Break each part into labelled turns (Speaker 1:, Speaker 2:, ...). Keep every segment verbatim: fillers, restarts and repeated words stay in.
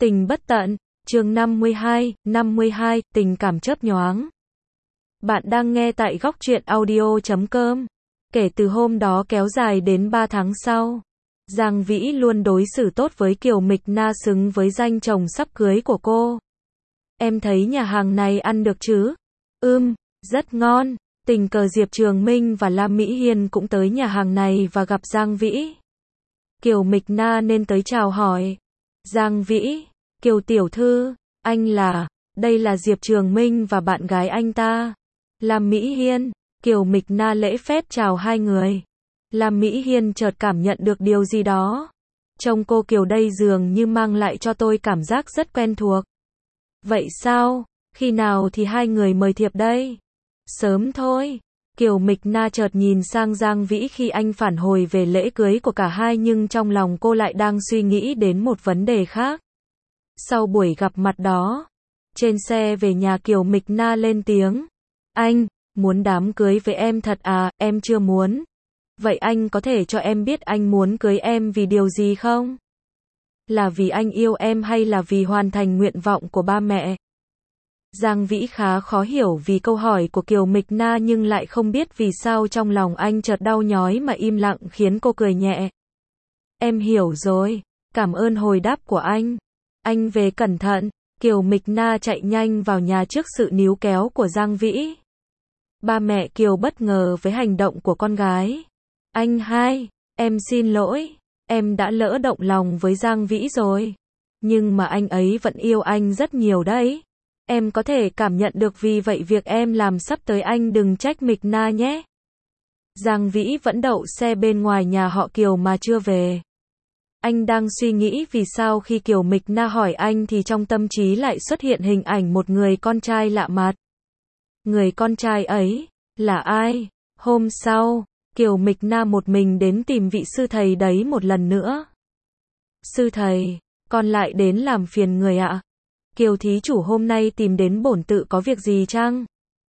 Speaker 1: Tình bất tận, chương năm mươi hai, năm mươi hai, tình cảm chớp nhoáng. Bạn đang nghe tại góc truyện audio chấm com. Kể từ hôm đó kéo dài đến ba tháng sau, Giang Vĩ luôn đối xử tốt với Kiều Mịch Na, xứng với danh chồng sắp cưới của cô. Em thấy nhà hàng này ăn được chứ? Ừm, rất ngon. Tình cờ Diệp Trường Minh và Lam Mỹ Hiên cũng tới nhà hàng này và gặp Giang Vĩ. Kiều Mịch Na nên tới chào hỏi. Giang Vĩ, Kiều tiểu thư, anh là, đây là Diệp Trường Minh và bạn gái anh ta. Lam Mỹ Hiên, Kiều Mịch Na lễ phép chào hai người. Lam Mỹ Hiên chợt cảm nhận được điều gì đó. Trông cô Kiều đây dường như mang lại cho tôi cảm giác rất quen thuộc. Vậy sao? Khi nào thì hai người mời thiệp đây? Sớm thôi. Kiều Mịch Na chợt nhìn sang Giang Vĩ khi anh phản hồi về lễ cưới của cả hai, nhưng trong lòng cô lại đang suy nghĩ đến một vấn đề khác. Sau buổi gặp mặt đó, trên xe về nhà, Kiều Mịch Na lên tiếng. Anh, muốn đám cưới với em thật à? Em chưa muốn. Vậy anh có thể cho em biết anh muốn cưới em vì điều gì không? Là vì anh yêu em hay là vì hoàn thành nguyện vọng của ba mẹ? Giang Vĩ khá khó hiểu vì câu hỏi của Kiều Mịch Na, nhưng lại không biết vì sao trong lòng anh chợt đau nhói mà im lặng, khiến cô cười nhẹ. Em hiểu rồi, cảm ơn hồi đáp của anh. Anh về cẩn thận. Kiều Mịch Na chạy nhanh vào nhà trước sự níu kéo của Giang Vĩ. Ba mẹ Kiều bất ngờ với hành động của con gái. Anh hai, em xin lỗi, em đã lỡ động lòng với Giang Vĩ rồi. Nhưng mà anh ấy vẫn yêu anh rất nhiều đấy. Em có thể cảm nhận được, vì vậy việc em làm sắp tới anh đừng trách Mịch Na nhé. Giang Vĩ vẫn đậu xe bên ngoài nhà họ Kiều mà chưa về. Anh đang suy nghĩ vì sao khi Kiều Mịch Na hỏi anh thì trong tâm trí lại xuất hiện hình ảnh một người con trai lạ mặt. Người con trai ấy là ai? Hôm sau, Kiều Mịch Na một mình đến tìm vị sư thầy đấy một lần nữa. Sư thầy, con lại đến làm phiền người ạ. Kiều thí chủ hôm nay tìm đến bổn tự có việc gì chăng?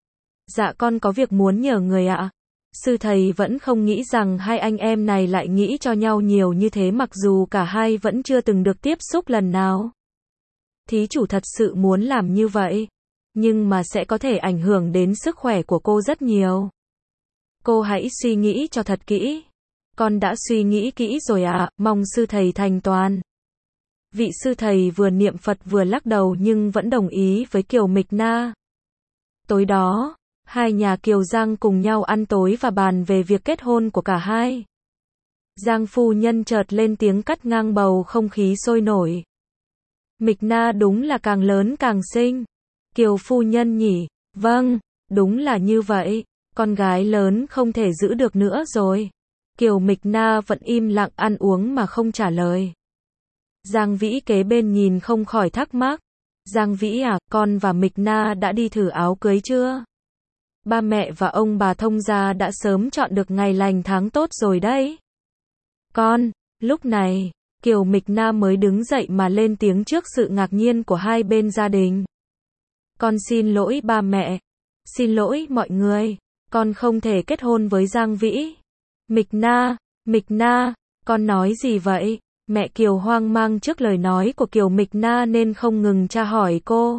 Speaker 1: Dạ con có việc muốn nhờ người ạ. Sư thầy vẫn không nghĩ rằng hai anh em này lại nghĩ cho nhau nhiều như thế, mặc dù cả hai vẫn chưa từng được tiếp xúc lần nào. Thí chủ thật sự muốn làm như vậy, nhưng mà sẽ có thể ảnh hưởng đến sức khỏe của cô rất nhiều. Cô hãy suy nghĩ cho thật kỹ. Con đã suy nghĩ kỹ rồi ạ, mong sư thầy thành toàn. Vị sư thầy vừa niệm Phật vừa lắc đầu nhưng vẫn đồng ý với Kiều Mịch Na. Tối đó, hai nhà Kiều Giang cùng nhau ăn tối và bàn về việc kết hôn của cả hai. Giang phu nhân chợt lên tiếng cắt ngang bầu không khí sôi nổi. Mịch Na đúng là càng lớn càng xinh. Kiều phu nhân nhỉ? Vâng, đúng là như vậy. Con gái lớn không thể giữ được nữa rồi. Kiều Mịch Na vẫn im lặng ăn uống mà không trả lời. Giang Vĩ kế bên nhìn không khỏi thắc mắc. Giang Vĩ à, con và Mịch Na đã đi thử áo cưới chưa? Ba mẹ và ông bà thông gia đã sớm chọn được ngày lành tháng tốt rồi đấy. Con, lúc này, Kiều Mịch Na mới đứng dậy mà lên tiếng trước sự ngạc nhiên của hai bên gia đình. Con xin lỗi ba mẹ. Xin lỗi mọi người. Con không thể kết hôn với Giang Vĩ. Mịch Na, Mịch Na, con nói gì vậy? Mẹ Kiều hoang mang trước lời nói của Kiều Mịch Na nên không ngừng tra hỏi cô.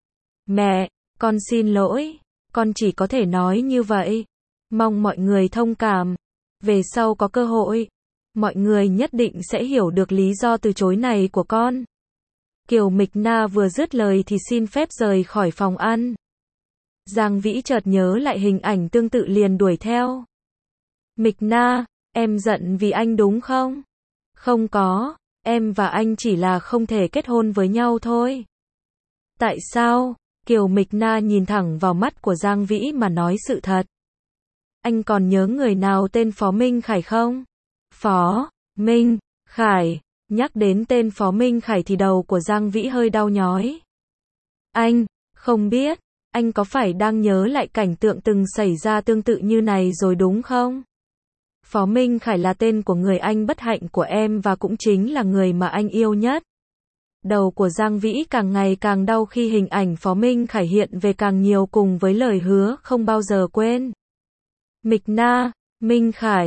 Speaker 1: Mẹ, con xin lỗi. Con chỉ có thể nói như vậy. Mong mọi người thông cảm. Về sau có cơ hội, mọi người nhất định sẽ hiểu được lý do từ chối này của con. Kiều Mịch Na vừa dứt lời thì xin phép rời khỏi phòng ăn. Giang Vĩ chợt nhớ lại hình ảnh tương tự liền đuổi theo. Mịch Na, em giận vì anh đúng không? Không có, em và anh chỉ là không thể kết hôn với nhau thôi. Tại sao? Kiều Mịch Na nhìn thẳng vào mắt của Giang Vĩ mà nói sự thật. Anh còn nhớ người nào tên Phó Minh Khải không? Phó Minh Khải. Nhắc đến tên Phó Minh Khải thì đầu của Giang Vĩ hơi đau nhói. Anh không biết, anh có phải đang nhớ lại cảnh tượng từng xảy ra tương tự như này rồi đúng không? Phó Minh Khải là tên của người anh bất hạnh của em và cũng chính là người mà anh yêu nhất. Đầu của Giang Vĩ càng ngày càng đau khi hình ảnh Phó Minh Khải hiện về càng nhiều, cùng với lời hứa không bao giờ quên. Mịch Na, Minh Khải,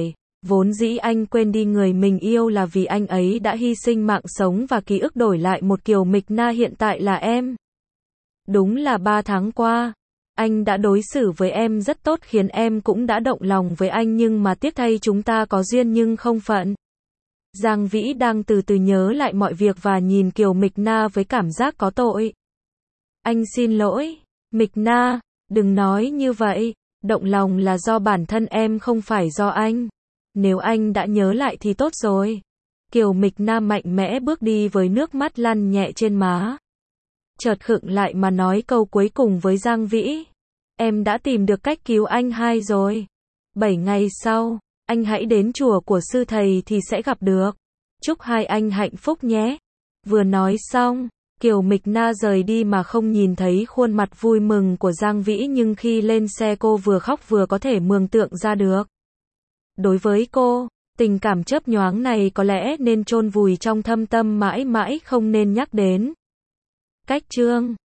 Speaker 1: Vốn dĩ anh quên đi người mình yêu là vì anh ấy đã hy sinh mạng sống và ký ức đổi lại một Kiều Mịch Na hiện tại là em. Đúng là ba tháng qua, anh đã đối xử với em rất tốt khiến em cũng đã động lòng với anh nhưng mà tiếc thay chúng ta có duyên nhưng không phận. Giang Vĩ đang từ từ nhớ lại mọi việc và nhìn Kiều Mịch Na với cảm giác có tội. Anh xin lỗi, Mịch Na, đừng nói như vậy, động lòng là do bản thân em không phải do anh. Nếu anh đã nhớ lại thì tốt rồi. Kiều Mịch Na mạnh mẽ bước đi với nước mắt lăn nhẹ trên má. Chợt khựng lại mà nói câu cuối cùng với Giang Vĩ. Em đã tìm được cách cứu anh hai rồi. Bảy ngày sau, anh hãy đến chùa của sư thầy thì sẽ gặp được. Chúc hai anh hạnh phúc nhé. Vừa nói xong, Kiều Mịch Na rời đi mà không nhìn thấy khuôn mặt vui mừng của Giang Vĩ nhưng khi lên xe cô vừa khóc vừa có thể mường tượng ra được. Đối với cô, tình cảm chớp nhoáng này có lẽ nên chôn vùi trong thâm tâm mãi mãi không nên nhắc đến. Cách chương